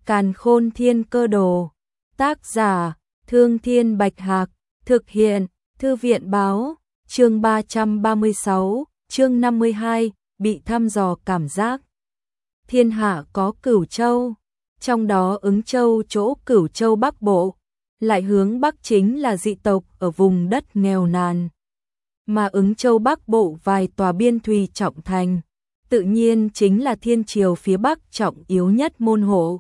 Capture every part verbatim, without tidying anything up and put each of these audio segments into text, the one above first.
Càn Khôn Thiên Cơ Đồ. Tác giả: Thương Thiên Bạch Hạc. Thực hiện: Thư viện Báo. Chương ba trăm ba mươi sáu, chương năm mươi hai, bị thăm dò cảm giác. Thiên hạ có Cửu Châu, trong đó Ứng Châu chỗ Cửu Châu Bắc Bộ, lại hướng Bắc chính là dị tộc ở vùng đất nghèo nàn. Mà Ứng Châu Bắc Bộ vài tòa biên thùy trọng thành, tự nhiên chính là thiên triều phía Bắc trọng yếu nhất môn hộ.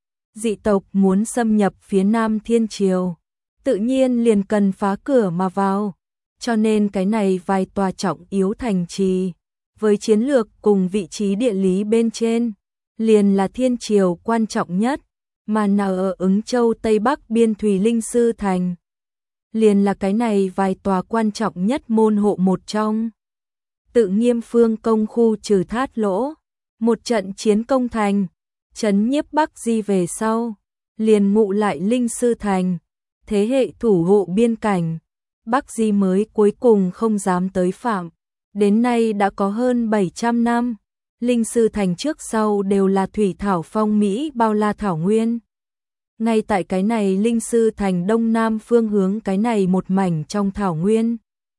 Dị tộc muốn xâm nhập phía Nam thiên triều, tự nhiên liền cần phá cửa mà vào, cho nên cái này vài tòa trọng yếu thành trì, với chiến lược cùng vị trí địa lý bên trên, liền là thiên triều quan trọng nhất, mà nào ở Ứng Châu Tây Bắc biên thùy Linh Sư Thành. Liền là cái này vài tòa quan trọng nhất môn hộ một trong. Tự Nghiêm Phương công khu trừ Thát Lỗ, một trận chiến công thành, trấn nhiếp Bắc Di về sau, liền ngụ lại Linh Sư Thành, thế hệ thủ hộ biên cảnh, Bắc Di mới cuối cùng không dám tới phạm. Đến nay đã có hơn bảy trăm năm, Linh Sư Thành trước sau đều là thủy thảo phong mỹ bao la thảo nguyên. Ngay tại cái này Linh Sư Thành đông nam phương hướng cái này một mảnh trong thảo nguyên.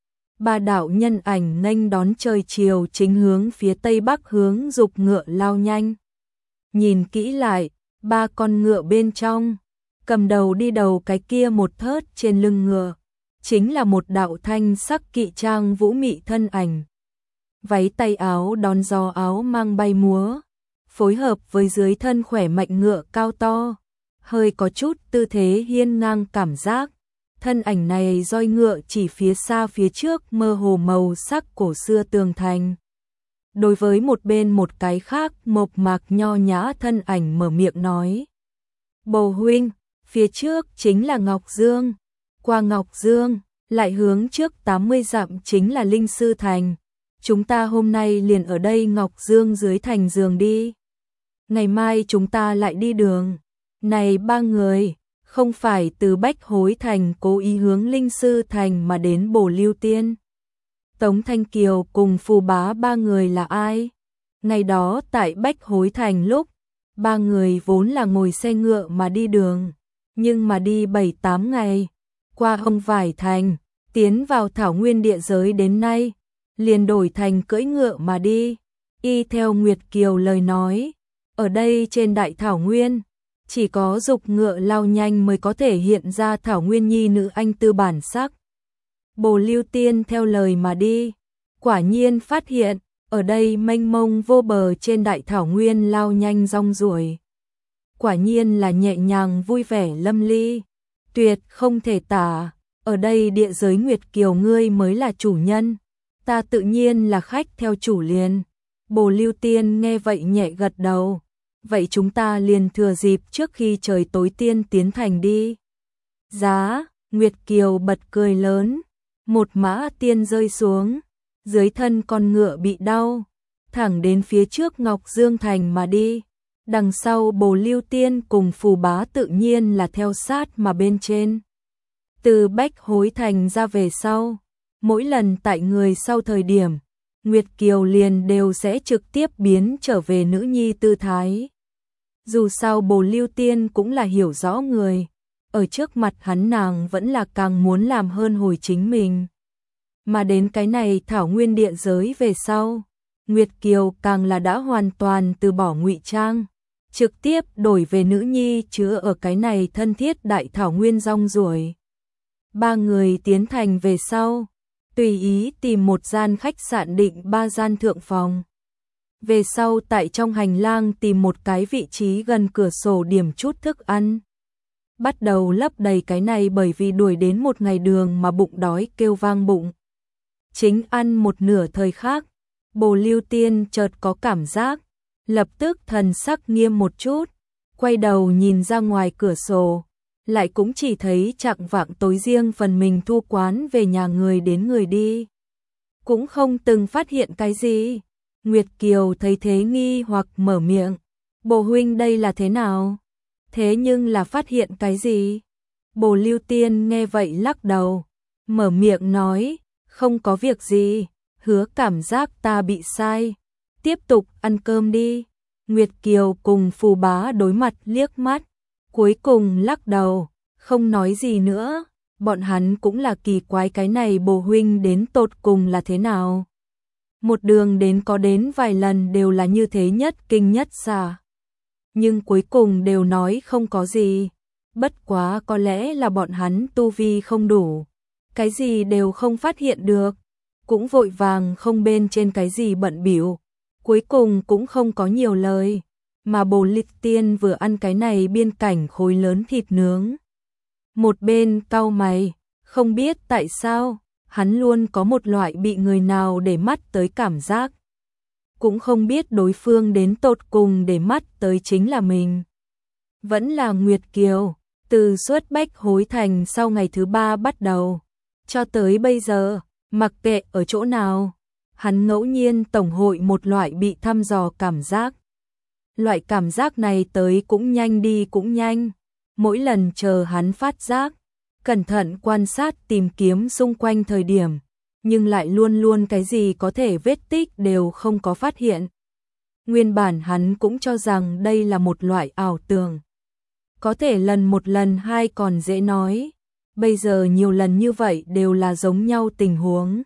Ba đạo nhân ảnh nghênh đón trời chiều chính hướng phía tây bắc hướng dục ngựa lao nhanh. Nhìn kỹ lại, ba con ngựa bên trong, cầm đầu đi đầu cái kia một thớt trên lưng ngựa, chính là một đạo thanh sắc kỵ trang vũ mị thân ảnh. Váy tay áo đón gió áo mang bay múa, phối hợp với dưới thân khỏe mạnh ngựa cao to, hơi có chút tư thế hiên ngang cảm giác. Thân ảnh này roi ngựa chỉ phía xa phía trước mơ hồ màu sắc cổ xưa tường thành. Đối với một bên một cái khác mộc mạc nho nhã thân ảnh mở miệng nói: Bồ huynh, phía trước chính là Ngọc Dương, qua Ngọc Dương, lại hướng trước tám mươi dặm chính là Linh Sư Thành. Chúng ta hôm nay liền ở đây Ngọc Dương dưới thành giường đi. Ngày mai chúng ta lại đi đường. Này ba người, không phải từ Bách Hối Thành cố ý hướng Linh Sư Thành mà đến Bồ Lưu Tiên. Tống Thanh Kiều cùng Phù Bá ba người là ai? Ngày đó tại Bách Hối Thành lúc, ba người vốn là ngồi xe ngựa mà đi đường, nhưng mà đi bảy tám ngày, qua Hồng Vải Thành, tiến vào thảo nguyên địa giới đến nay, liền đổi thành cưỡi ngựa mà đi. Y theo Nguyệt Kiều lời nói, ở đây trên đại thảo nguyên, chỉ có dục ngựa lao nhanh mới có thể hiện ra thảo nguyên nhi nữ anh tư bản sắc. Bồ Lưu Tiên theo lời mà đi, quả nhiên phát hiện, ở đây mênh mông vô bờ trên đại thảo nguyên lao nhanh rong ruổi. Quả nhiên là nhẹ nhàng vui vẻ lâm ly, tuyệt không thể tả, ở đây địa giới Nguyệt Kiều ngươi mới là chủ nhân, ta tự nhiên là khách theo chủ liền. Bồ Lưu Tiên nghe vậy nhẹ gật đầu. Vậy chúng ta liền thừa dịp trước khi trời tối tiên tiến thành đi. Giá, Nguyệt Kiều bật cười lớn, một mã tiên rơi xuống, dưới thân con ngựa bị đau, thẳng đến phía trước Ngọc Dương Thành mà đi. Đằng sau Bồ Lưu Tiên cùng Phù Bá tự nhiên là theo sát mà bên trên. Từ Bách Hối Thành ra về sau, mỗi lần tại người sau thời điểm, Nguyệt Kiều liền đều sẽ trực tiếp biến trở về nữ nhi tư thái. Dù sao Bồ Lưu Tiên cũng là hiểu rõ người, ở trước mặt hắn nàng vẫn là càng muốn làm hơn hồi chính mình. Mà đến cái này thảo nguyên địa giới về sau, Nguyệt Kiều càng là đã hoàn toàn từ bỏ ngụy trang, trực tiếp đổi về nữ nhi chứa ở cái này thân thiết đại thảo nguyên rong ruổi. Ba người tiến thành về sau, tùy ý tìm một gian khách sạn định ba gian thượng phòng. Về sau tại trong hành lang tìm một cái vị trí gần cửa sổ điểm chút thức ăn. Bắt đầu lấp đầy cái này bởi vì đuổi đến một ngày đường mà bụng đói kêu vang bụng. Chính ăn một nửa thời khác, Bồ Lưu Tiên chợt có cảm giác, lập tức thần sắc nghiêm một chút, quay đầu nhìn ra ngoài cửa sổ, lại cũng chỉ thấy chạng vạng tối riêng phần mình thu quán về nhà người đến người đi. Cũng không từng phát hiện cái gì. Nguyệt Kiều thấy thế nghi hoặc mở miệng, Bồ huynh đây là thế nào? Thế nhưng là phát hiện cái gì? Bồ Lưu Tiên nghe vậy lắc đầu, mở miệng nói, không có việc gì, hứa cảm giác ta bị sai, tiếp tục ăn cơm đi. Nguyệt Kiều cùng Phù Bá đối mặt liếc mắt, cuối cùng lắc đầu, không nói gì nữa, bọn hắn cũng là kỳ quái cái này Bồ huynh đến tột cùng là thế nào. Một đường đến có đến vài lần đều là như thế nhất kinh nhất xà. Nhưng cuối cùng đều nói không có gì, bất quá có lẽ là bọn hắn tu vi không đủ, cái gì đều không phát hiện được, cũng vội vàng không bên trên cái gì bận bịu, cuối cùng cũng không có nhiều lời, mà Bồ Lịch Tiên vừa ăn cái này biên cảnh khối lớn thịt nướng. Một bên cau mày, không biết tại sao, hắn luôn có một loại bị người nào để mắt tới cảm giác. Cũng không biết đối phương đến tột cùng để mắt tới chính là mình. Vẫn là Nguyệt Kiều, từ suốt Bách Hối Thành sau ngày thứ ba bắt đầu, cho tới bây giờ, mặc kệ ở chỗ nào, hắn ngẫu nhiên tổng hội một loại bị thăm dò cảm giác. Loại cảm giác này tới cũng nhanh đi cũng nhanh, mỗi lần chờ hắn phát giác, cẩn thận quan sát tìm kiếm xung quanh thời điểm, nhưng lại luôn luôn cái gì có thể vết tích đều không có phát hiện. Nguyên bản hắn cũng cho rằng đây là một loại ảo tưởng. Có thể lần một lần hai còn dễ nói, bây giờ nhiều lần như vậy đều là giống nhau tình huống.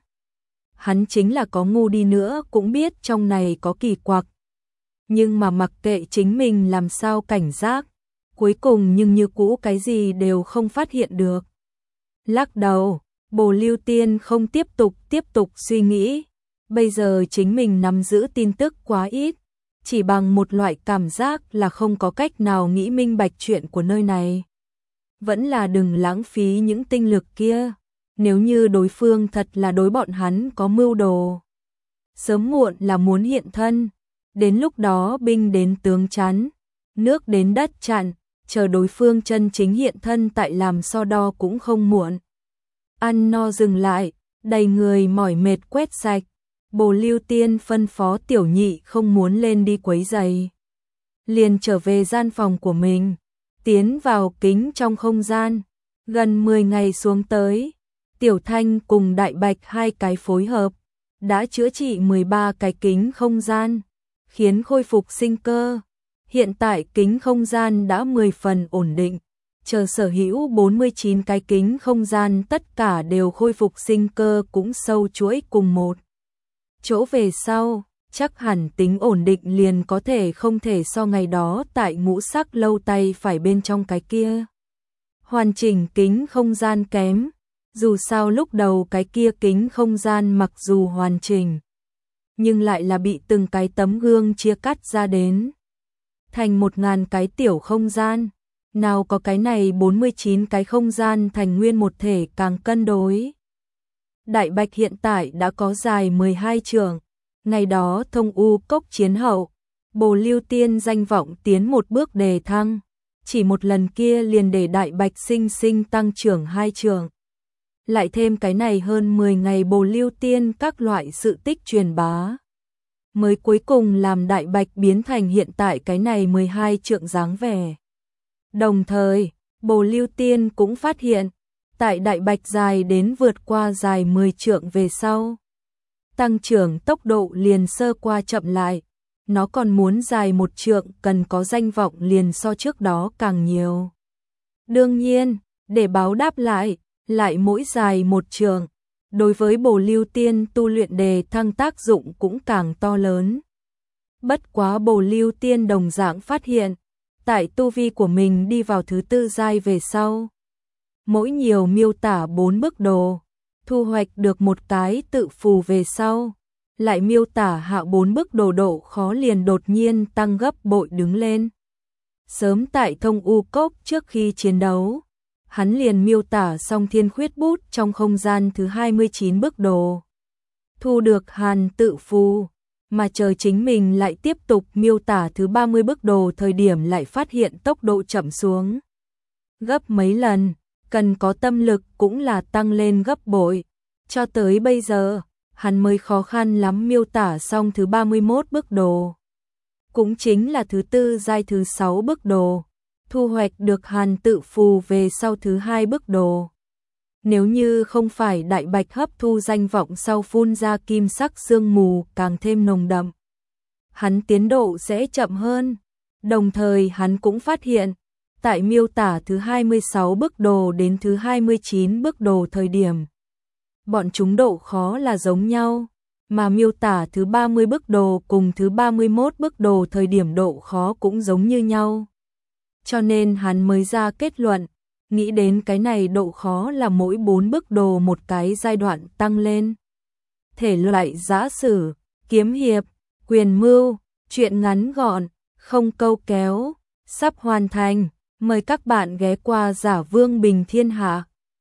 Hắn chính là có ngu đi nữa cũng biết trong này có kỳ quặc. Nhưng mà mặc kệ chính mình làm sao cảnh giác, cuối cùng nhưng như cũ cái gì đều không phát hiện được. Lắc đầu, Bồ Lưu Tiên không tiếp tục tiếp tục suy nghĩ, bây giờ chính mình nắm giữ tin tức quá ít, chỉ bằng một loại cảm giác là không có cách nào nghĩ minh bạch chuyện của nơi này. Vẫn là đừng lãng phí những tinh lực kia, nếu như đối phương thật là đối bọn hắn có mưu đồ. Sớm muộn là muốn hiện thân, đến lúc đó binh đến tướng chắn, nước đến đất chặn, chờ đối phương chân chính hiện thân tại làm so đo cũng không muộn. Ăn no dừng lại, đầy người mỏi mệt quét sạch, Bồ Lưu Tiên phân phó Tiểu Nhị không muốn lên đi quấy giày. Liền trở về gian phòng của mình, tiến vào kính trong không gian, gần mười ngày xuống tới, Tiểu Thanh cùng Đại Bạch hai cái phối hợp, đã chữa trị mười ba cái kính không gian, khiến khôi phục sinh cơ. Hiện tại kính không gian đã mười phần ổn định, chờ sở hữu bốn mươi chín cái kính không gian tất cả đều khôi phục sinh cơ cũng sâu chuỗi cùng một chỗ về sau, chắc hẳn tính ổn định liền có thể không thể so ngày đó tại Ngũ Sắc lâu tay phải bên trong cái kia. Hoàn chỉnh kính không gian kém, dù sao lúc đầu cái kia kính không gian mặc dù hoàn chỉnh, nhưng lại là bị từng cái tấm gương chia cắt ra đến thành một ngàn cái tiểu không gian, nào có cái này bốn mươi chín cái không gian thành nguyên một thể càng cân đối. Đại Bạch hiện tại đã có dài mười hai trượng, ngày đó thông u cốc chiến hậu, Bồ Lưu Tiên danh vọng tiến một bước đề thăng, chỉ một lần kia liền để Đại Bạch sinh sinh tăng trưởng hai trượng. Lại thêm cái này hơn mười ngày Bồ Lưu Tiên các loại sự tích truyền bá, mới cuối cùng làm Đại Bạch biến thành hiện tại cái này mười hai trượng dáng vẻ. Đồng thời, Bồ Lưu Tiên cũng phát hiện, tại Đại Bạch dài đến vượt qua dài mười trượng về sau, tăng trưởng tốc độ liền sơ qua chậm lại, nó còn muốn dài một trượng cần có danh vọng liền so trước đó càng nhiều. Đương nhiên, để báo đáp lại, lại mỗi dài một trượng, đối với Bồ Lưu Tiên tu luyện đề thăng tác dụng cũng càng to lớn. Bất quá Bồ Lưu Tiên đồng dạng phát hiện, tại tu vi của mình đi vào thứ tư giai về sau, mỗi nhiều miêu tả bốn bức đồ, thu hoạch được một cái tự phù về sau, lại miêu tả hạ bốn bức đồ độ khó liền đột nhiên tăng gấp bội đứng lên. Sớm tại thông u cốc trước khi chiến đấu, hắn liền miêu tả xong thiên khuyết bút trong không gian thứ hai mươi chín bức đồ. Thu được hàn tự phù, mà chờ chính mình lại tiếp tục miêu tả thứ ba mươi bức đồ thời điểm lại phát hiện tốc độ chậm xuống gấp mấy lần, cần có tâm lực cũng là tăng lên gấp bội. Cho tới bây giờ, hắn mới khó khăn lắm miêu tả xong thứ ba mươi mốt bức đồ. Cũng chính là thứ tư giai thứ sáu bức đồ, thu hoạch được hàn tự phù về sau thứ hai bức đồ. Nếu như không phải Đại Bạch hấp thu danh vọng sau phun ra kim sắc sương mù càng thêm nồng đậm, hắn tiến độ sẽ chậm hơn. Đồng thời hắn cũng phát hiện, tại miêu tả thứ hai mươi sáu bức đồ đến thứ hai mươi chín bức đồ thời điểm, bọn chúng độ khó là giống nhau, mà miêu tả thứ ba mươi bức đồ cùng thứ ba mươi mốt bức đồ thời điểm độ khó cũng giống như nhau. Cho nên hắn mới ra kết luận, nghĩ đến cái này độ khó là mỗi bốn bức đồ một cái giai đoạn tăng lên. Thể loại giã sử, kiếm hiệp, quyền mưu, truyện ngắn gọn, không câu kéo, sắp hoàn thành. Mời các bạn ghé qua Giả Vương Bình Thiên Hạ.